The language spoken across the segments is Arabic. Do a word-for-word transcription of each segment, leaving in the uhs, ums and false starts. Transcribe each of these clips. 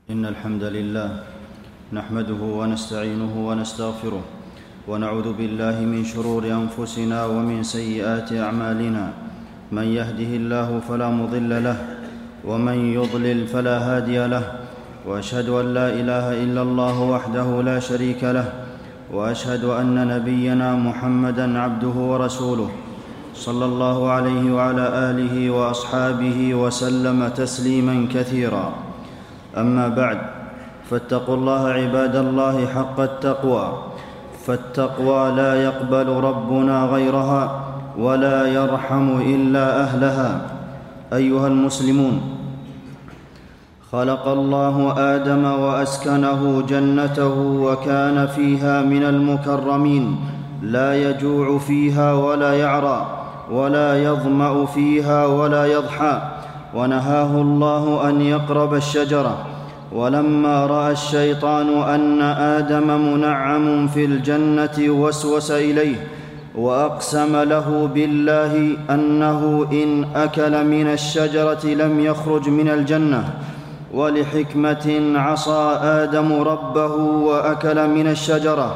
إن الحمد لله نحمده ونستعينه ونستغفره ونعوذ بالله من شرور أنفسنا ومن سيئات أعمالنا. من يهده الله فلا مضل له ومن يضلل فلا هادي له، وأشهد أن لا إله إلا الله وحده لا شريك له، وأشهد أن نبينا محمدًا عبده ورسوله صلى الله عليه وعلى آله وأصحابه وسلم تسليمًا كثيرا. أما بعد، فاتقوا الله عباد الله حق التقوى، فالتقوى لا يقبل ربنا غيرها ولا يرحم إلا أهلها. أيها المسلمون، خلق الله آدم وأسكنه جنته وكان فيها من المكرمين، لا يجوع فيها ولا يعرى ولا يظمأ فيها ولا يضحى، ونهاه الله أن يقرب الشجرة. ولما رأى الشيطان أن آدم منعم في الجنة وسوس إليه وأقسم له بالله أنه إن أكل من الشجرة لم يخرج من الجنة، ولحكمة عصى آدم ربه وأكل من الشجرة،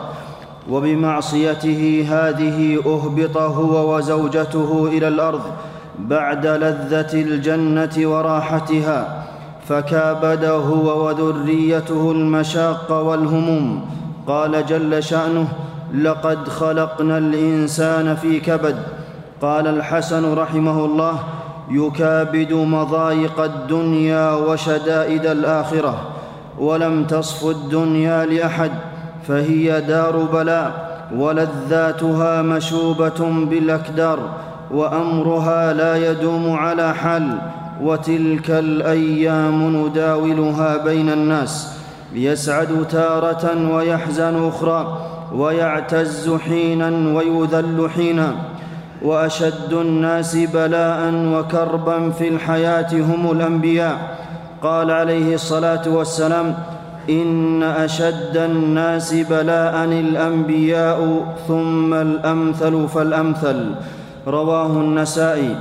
وبمعصيته هذه أهبط هو وزوجته إلى الأرض بعد لذة الجنة وراحتها، فكابد هو وذريته المشاق والهموم. قال جل شأنه: لقد خلقنا الإنسان في كبد. قال الحسن رحمه الله: يكابد مضايق الدنيا وشدائد الآخرة، ولم تصف الدنيا لأحد، فهي دار بلاء، ولذاتها مشوبة بالأكدار، وأمرها لا يدوم على حال، وتلك الأيام نداولها بين الناس، يسعد تارة ويحزن أخرى، ويعتز حينا ويذل حينا. وأشد الناس بلاء وكربا في الحياة هم الأنبياء. قال عليه الصلاة والسلام: إن أشد الناس بلاء الأنبياء ثم الأمثل فالأمثل. رواه النسائي.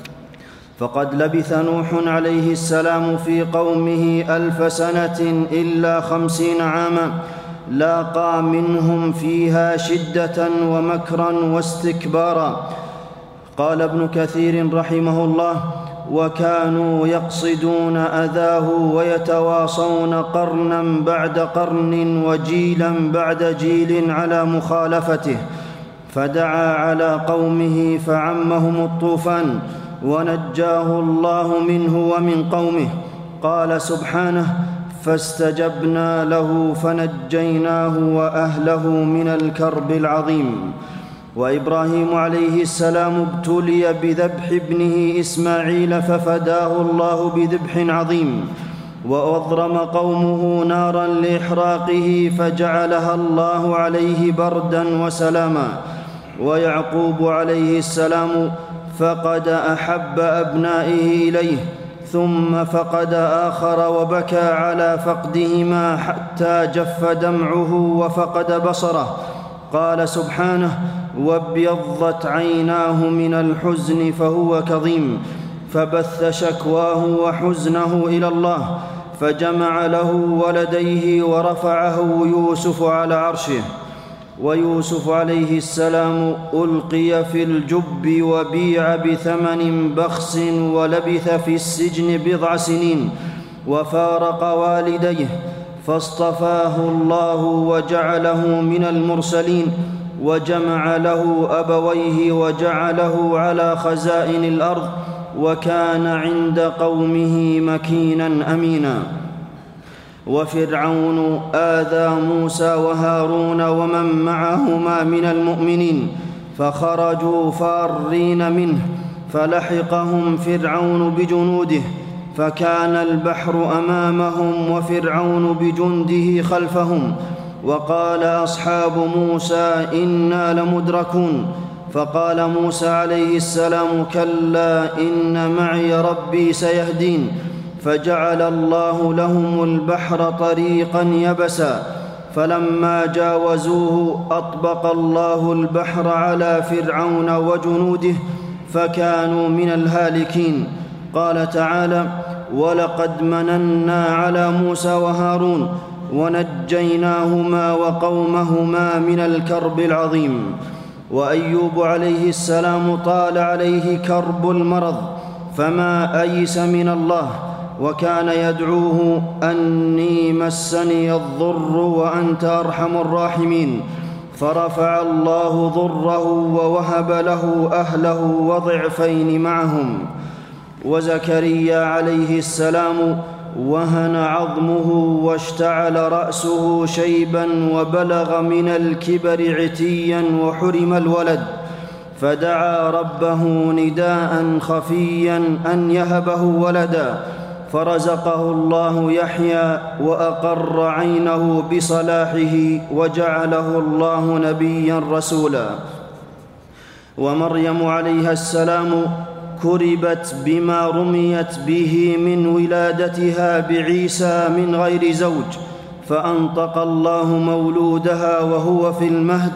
فقد لبث نوح عليه السلام في قومه ألف سنة إلا خمسين عاما، لاقى منهم فيها شدة ومكرا واستكبارا. قال ابن كثير رحمه الله: وكانوا يقصدون أذاه ويتواصون قرنا بعد قرن وجيلا بعد جيل على مخالفته، فدعا على قومه فعمهم الطوفان ونجاه الله منه ومن قومه. قال سبحانه: فاستجبنا له فنجيناه وأهله من الكرب العظيم. وإبراهيم عليه السلام ابتلي بذبح ابنه إسماعيل ففداه الله بذبح عظيم، وأضرم قومه نارا لإحراقه فجعلها الله عليه بردا وسلاما. ويعقوب عليه السلام فقد أحب أبنائه إليه، ثم فقد آخر وبكى على فقدهما حتى جف دمعه وفقد بصره. قال سبحانه: وابيضت عيناه من الحزن فهو كظيم، فبث شكواه وحزنه إلى الله، فجمع له ولديه ورفعه يوسف على عرشه. ويوسف عليه السلام ألقي في الجب وبيع بثمن بخس، ولبث في السجن بضع سنين، وفارق والديه، فاصطفاه الله وجعله من المرسلين، وجمع له أبويه وجعله على خزائن الأرض، وكان عند قومه مكينا أمينا. وفرعون آذى موسى وهارون ومن معهما من المؤمنين، فخرجوا فارين منه، فلحقهم فرعون بجنوده، فكان البحر أمامهم وفرعون بجنده خلفهم. وقال أصحاب موسى: إنا لمدركون. فقال موسى عليه السلام: كلا إن معي ربي سيهدين. فجعل الله لهم البحر طريقا يبسا، فلما جاوزوه أطبق الله البحر على فرعون وجنوده، فكانوا من الهالكين. قال تعالى: ولقد مننا على موسى وهارون ونجيناهما وقومهما من الكرب العظيم. وأيوب عليه السلام طال عليه كرب المرض فما أيس من الله، وكان يدعوه: أني مسني الضر وأنت أرحم الراحمين، فرفع الله ضره ووهب له أهله وضعفين معهم. وزكريا عليه السلام وهن عظمه واشتعل رأسه شيبا وبلغ من الكبر عتيا وحرم الولد، فدعا ربه نداء خفيا أن يهبه ولدا، فرزقه الله يحيى وأقر عينه بصلاحه وجعله الله نبيا رسولا. ومريم عليها السلام كربت بما رميت به من ولادتها بعيسى من غير زوج، فأنطق الله مولودها وهو في المهد: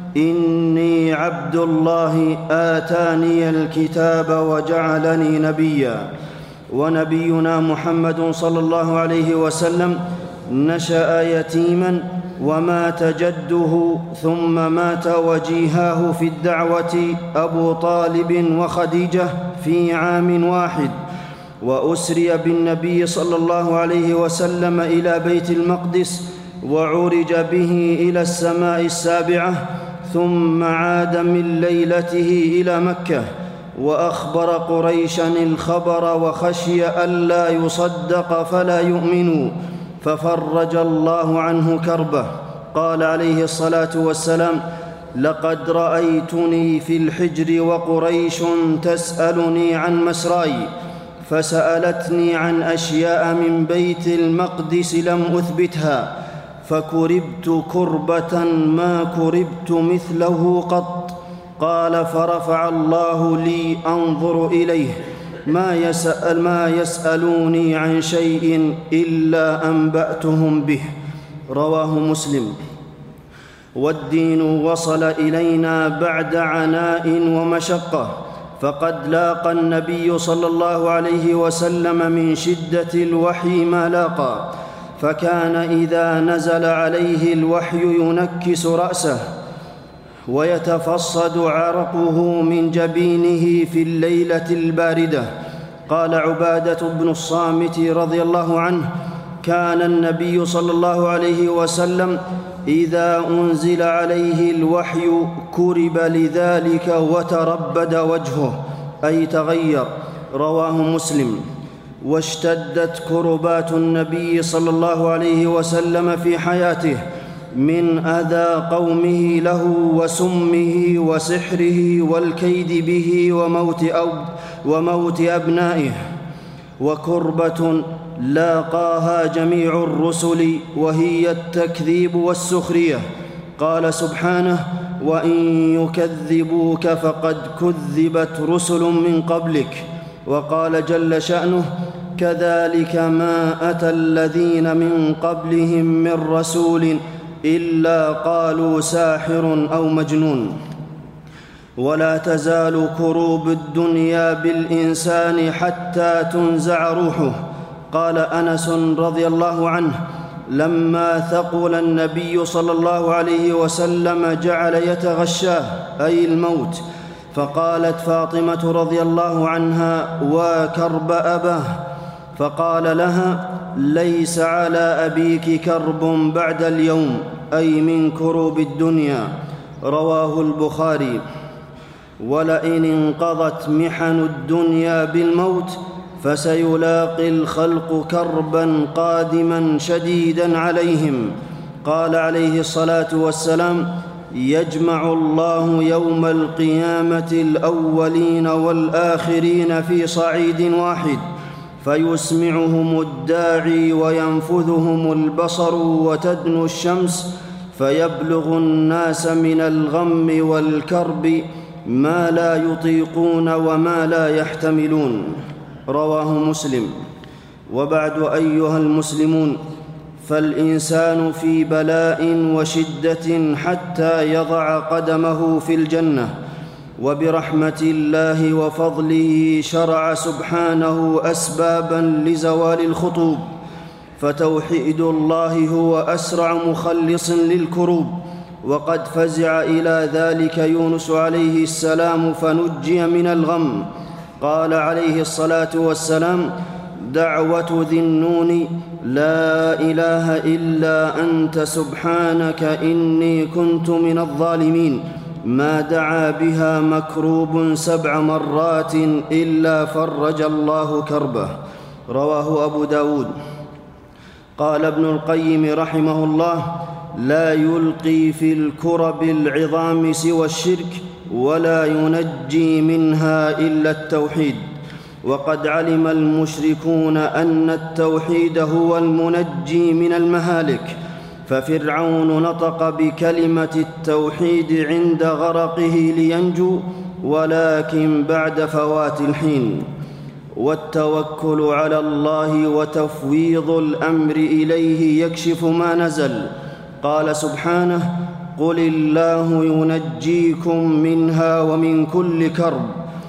إني عبد الله آتاني الكتاب وجعلني نبيا. ونبينا محمد صلى الله عليه وسلم نشأ يتيما ومات جده، ثم مات وجيهاه في الدعوة أبو طالب وخديجة في عام واحد. وأسري بالنبي صلى الله عليه وسلم إلى بيت المقدس وعرج به إلى السماء السابعة، ثم عاد من ليلته إلى مكة، وأخبر قريشا الخبر وخشي ألا يصدق فلا يؤمنوا، ففرج الله عنه كربه. قال عليه الصلاة والسلام: لقد رأيتني في الحجر وقريش تسألني عن مسراي، فسألتني عن أشياء من بيت المقدس لم أثبتها، فكربت كربة ما كربت مثله قط. قال: فرفع الله لي أنظر إليه ما يسأل ما يسألوني عن شيء إلا أنبأتهم به. رواه مسلم. والدين وصل إلينا بعد عناء ومشقة، فقد لاقى النبي صلى الله عليه وسلم من شدة الوحي ما لاقى، فكان إذا نزل عليه الوحي ينكس رأسه ويتفصد عرقه من جبينه في الليلة الباردة. قال عبادة بن الصامت رضي الله عنه: كان النبي صلى الله عليه وسلم إذا أنزل عليه الوحي كرب لذلك وتربد وجهه، أي تغير. رواه مسلم. واشتدت كربات النبي صلى الله عليه وسلم في حياته من أذى قومه له وسمه وسحره والكيد به وموت, أو وموت أبنائه، وكربة لاقاها جميع الرسل وهي التكذيب والسخرية. قال سبحانه: وإن يكذبوك فقد كذبت رسل من قبلك. وقال جل شأنه: كذلك ما أتى الذين من قبلهم من رسول إلا قالوا ساحر أو مجنون. ولا تزال كروب الدنيا بالإنسان حتى تنزع روحه. قال أنس رضي الله عنه: لما ثقل النبي صلى الله عليه وسلم جعل يتغشاه، أي الموت، فقالت فاطمة رضي الله عنها: وكرب أباه، فقال لها: ليس على أبيك كرب بعد اليوم، أي من كروب الدنيا. رواه البخاري. ولئن انقضت محن الدنيا بالموت فسيلاقي الخلق كربا قادما شديدا عليهم. قال عليه الصلاة والسلام: يجمع الله يوم القيامة الأولين والآخرين في صعيد واحد، فيسمعهم الداعي وينفذهم البصر وتدنو الشمس، فيبلغ الناس من الغم والكرب ما لا يطيقون وما لا يحتملون. رواه مسلم. وبعد أيها المسلمون، فالإنسان في بلاء وشدة حتى يضع قدمه في الجنة، وبرحمة الله وفضله شرع سبحانه أسبابا لزوال الخطوب، فتوحيد الله هو أسرع مخلص للكروب. وقد فزع إلى ذلك يونس عليه السلام فنجي من الغم. قال عليه الصلاة والسلام: دعوة ذي النون لا إله إلا أنت سبحانك إني كنت من الظالمين، ما دعا بها مكروب سبع مرات إلا فرج الله كربه. رواه أبو داود. قال ابن القيم رحمه الله: لا يلقي في الكرب العظام سوى الشرك، ولا ينجي منها إلا التوحيد. وقد علم المشركون أن التوحيد هو المنجي من المهالك، ففرعون نطق بكلمة التوحيد عند غرقه لينجو، ولكن بعد فوات الحين. والتوكل على الله وتفويض الأمر إليه يكشف ما نزل. قال سبحانه: قل الله ينجيكم منها ومن كل كرب.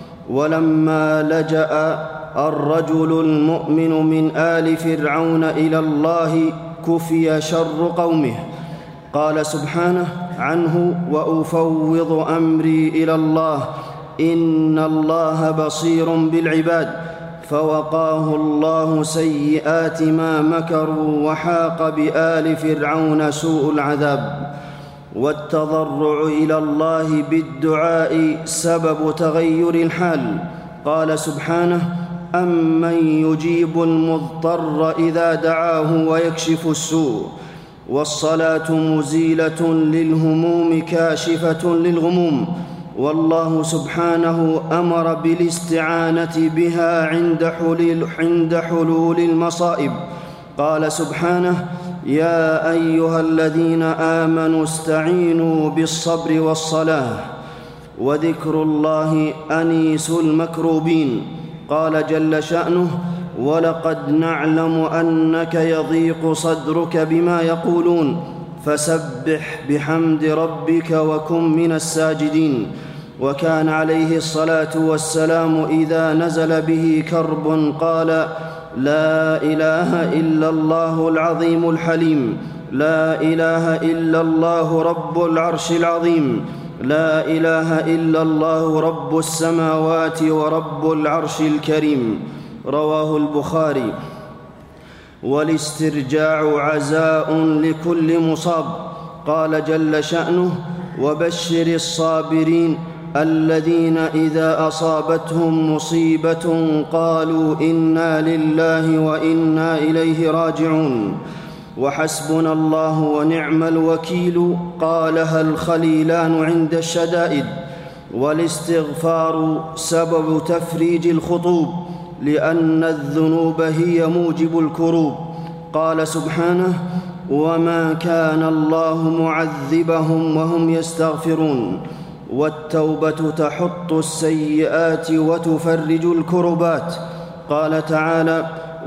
ولما لجأ الرجل المؤمن من آل فرعون إلى الله كفي شر قومه. قال سبحانه عنه: وأفوض أمري إلى الله إن الله بصير بالعباد. فوقاه الله سيئات ما مكروا، وحاق بآل فرعون سوء العذاب. والتضرع إلى الله بالدعاء سبب تغير الحال. قال سبحانه: أمن يجيب المضطر إذا دعاه ويكشف السوء. والصلاة مزيلة للهموم كاشفة للغموم، والله سبحانه أمر بالاستعانة بها عند حلول, عند حلول المصائب. قال سبحانه: يا أيها الذين آمنوا استعينوا بالصبر والصلاة. وذكر الله أنيس المكروبين. قال جل شأنه: ولقد نعلم أنك يضيق صدرك بما يقولون فسبح بحمد ربك وكن من الساجدين. وكان عليه الصلاة والسلام إذا نزل به كرب قال: لا إله إلا الله العظيم الحليم، لا إله إلا الله رب العرش العظيم، لا إله إلا الله رب السماوات ورب العرش الكريم. رواه البخاري. والاسترجاع عزاء لكل مصاب. قال جل شأنه: وبشر الصابرين الذين إذا أصابتهم مصيبة قالوا إنا لله وإنا إليه راجعون. وحسبنا الله ونعم الوكيل قالها الخليلان عند الشدائد. والاستغفار سبب تفريج الخطوب، لأن الذنوب هي موجب الكروب. قال سبحانه: وما كان الله معذبهم وهم يستغفرون. والتوبة تحط السيئات وتفرج الكربات. قال تعالى: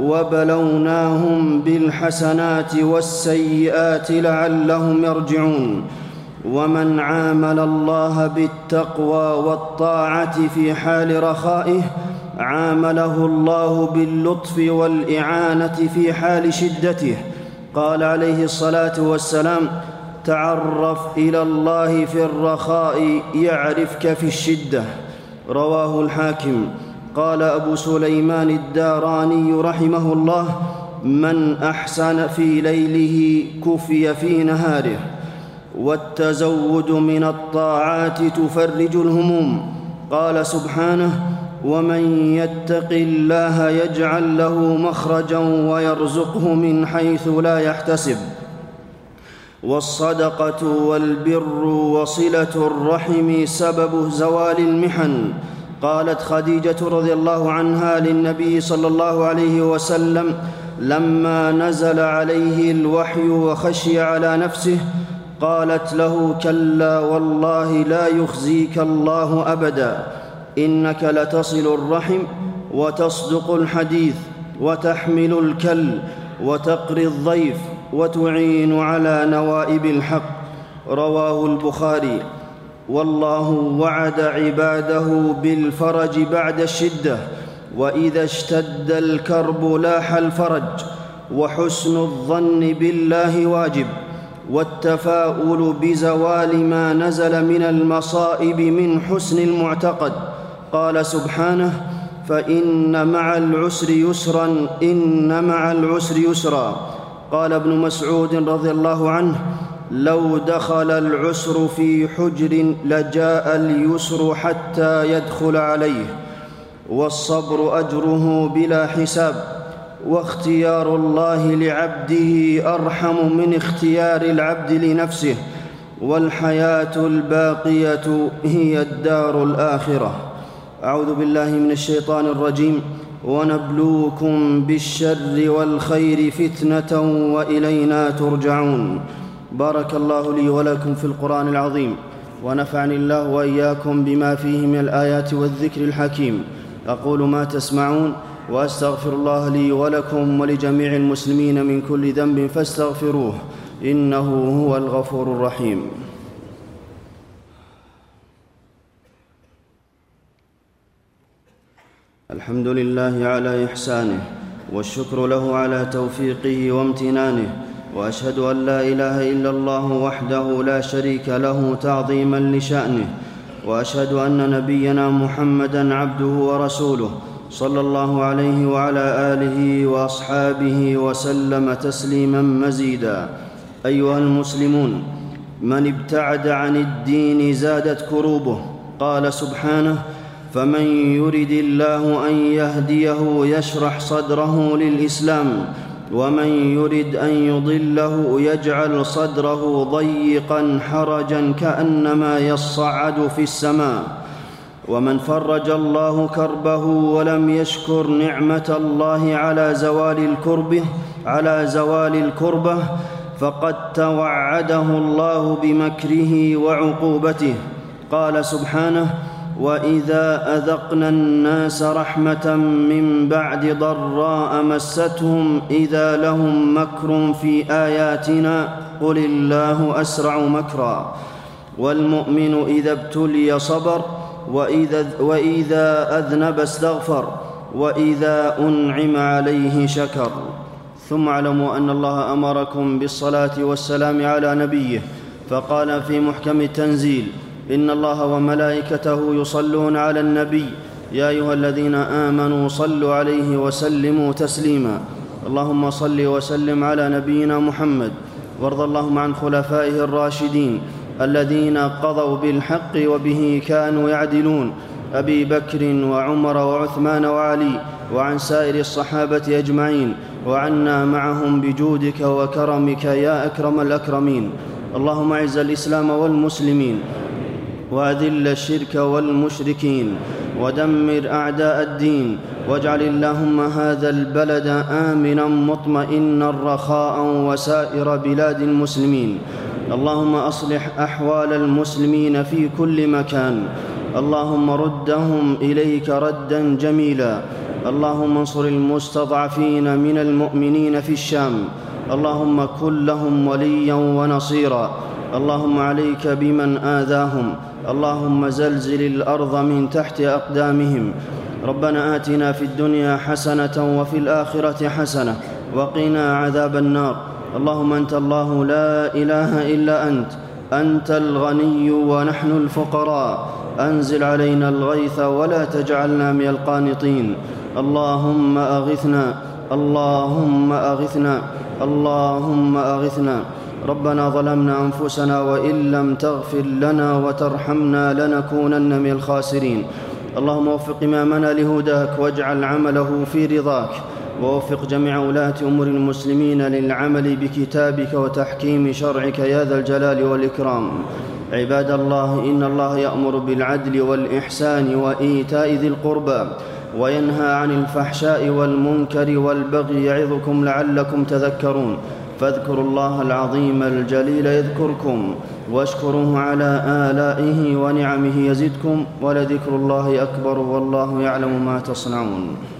وبلوناهم بالحسنات والسيئات لعلهم يرجعون. ومن عامل الله بالتقوى والطاعة في حال رخائه عامله الله باللطف والإعانة في حال شدته. قال عليه الصلاة والسلام: تعرف إلى الله في الرخاء يعرفك في الشدة. رواه الحاكم. قال أبو سليمان الداراني رحمه الله: من أحسن في ليله كفي في نهاره. والتزود من الطاعات تفرج الهموم. قال سبحانه: ومن يتق الله يجعل له مخرجا ويرزقه من حيث لا يحتسب. والصدقة والبر وصلة الرحم سبب زوال المحن. قالت خديجة رضي الله عنها للنبي صلى الله عليه وسلم لما نزل عليه الوحي وخشي على نفسه، قالت له: كلا والله لا يخزيك الله أبدا، إنك لتصل الرحم وتصدق الحديث وتحمل الكل وتقري الضيف وتعين على نوائب الحق. رواه البخاري. والله وعد عباده بالفرج بعد الشدة، وإذا اشتد الكرب لاح الفرج. وحسن الظن بالله واجب، والتفاؤل بزوال ما نزل من المصائب من حسن المعتقد. قال سبحانه: فإن مع العسر يسرا إن مع العسر يسرا. قال ابن مسعود رضي الله عنه: لو دخل العسر في حجر لجاء اليسر حتى يدخل عليه. والصبر أجره بلا حساب، واختيار الله لعبده أرحم من اختيار العبد لنفسه، والحياة الباقية هي الدار الآخرة. أعوذ بالله من الشيطان الرجيم. ونبلوكم بالشر والخير فتنة وإلينا ترجعون. بارك الله لي ولكم في القرآن العظيم، ونفعني الله وإياكم بما فيه من الآيات والذكر الحكيم. أقول ما تسمعون، وأستغفر الله لي ولكم ولجميع المسلمين من كل ذنب فاستغفروه، إنه هو الغفور الرحيم. الحمد لله على إحسانه، والشكر له على توفيقه وامتنانه، وأشهد أن لا إله إلا الله وحده لا شريك له تعظيما لشأنه، وأشهد أن نبينا محمدًا عبده ورسوله صلى الله عليه وعلى آله وأصحابه وسلم تسليماً مزيداً. أيها المسلمون، من ابتعد عن الدين زادت كروبه. قال سبحانه: فمن يرد الله أن يهديه يشرح صدره للإسلام، ومن يرد أن يضله يجعل صدره ضيقا حرجا كأنما يصعد في السماء. ومن فرج الله كربه ولم يشكر نعمة الله على زوال الكربة على زوال الكربة فقد توعده الله بمكره وعقوبته. قال سبحانه: وإذا أذقنا الناس رحمة من بعد ضراء مستهم إذا لهم مكر في آياتنا قل الله أسرع مكرا. والمؤمن إذا ابتلي صبر، وإذا, وإذا أذنب استغفر، وإذا أنعم عليه شكر. ثم اعلموا أن الله أمركم بالصلاة والسلام على نبيه، فقال في محكم التنزيل: إن الله وملائكته يصلون على النبي يا أيها الذين آمنوا صلوا عليه وسلموا تسليما. اللهم صل وسلم على نبينا محمد، وارض اللهم عن خلفائه الراشدين الذين قضوا بالحق وبه كانوا يعدلون، أبي بكر وعمر وعثمان وعلي، وعن سائر الصحابة أجمعين، وعنا معهم بجودك وكرمك يا أكرم الأكرمين. اللهم أعز الإسلام والمسلمين، وأذل الشرك والمشركين، ودمر أعداء الدين، واجعل اللهم هذا البلد آمنا مطمئنا رخاء وسائر بلاد المسلمين. اللهم أصلح أحوال المسلمين في كل مكان، اللهم ردهم إليك ردا جميلا. اللهم انصر المستضعفين من المؤمنين في الشام، اللهم كن لهم وليا ونصيرا. اللهم عليك بمن آذاهم، اللهم زلزل الأرض من تحت أقدامهم. ربنا آتنا في الدنيا حسنة وفي الآخرة حسنة وقنا عذاب النار. اللهم أنت الله لا إله إلا أنت، أنت الغني ونحن الفقراء، أنزل علينا الغيث ولا تجعلنا من القانطين. اللهم أغثنا، اللهم أغثنا، اللهم أغثنا. ربنا ظلمنا أنفسنا وإن لم تغفر لنا وترحمنا لنكونن من الخاسرين. اللهم وفق إمامنا لهداك واجعل عمله في رضاك، ووفق جميع ولاة أمور المسلمين للعمل بكتابك وتحكيم شرعك يا ذا الجلال والإكرام. عباد الله، إن الله يأمر بالعدل والإحسان وإيتاء ذي القربى، وينهى عن الفحشاء والمنكر والبغي يعظكم لعلكم تذكرون. فاذكروا الله العظيم الجليل يذكركم، واشكروه على آلائه ونعمه يزدكم، ولذكر الله أكبر والله يعلم ما تصنعون.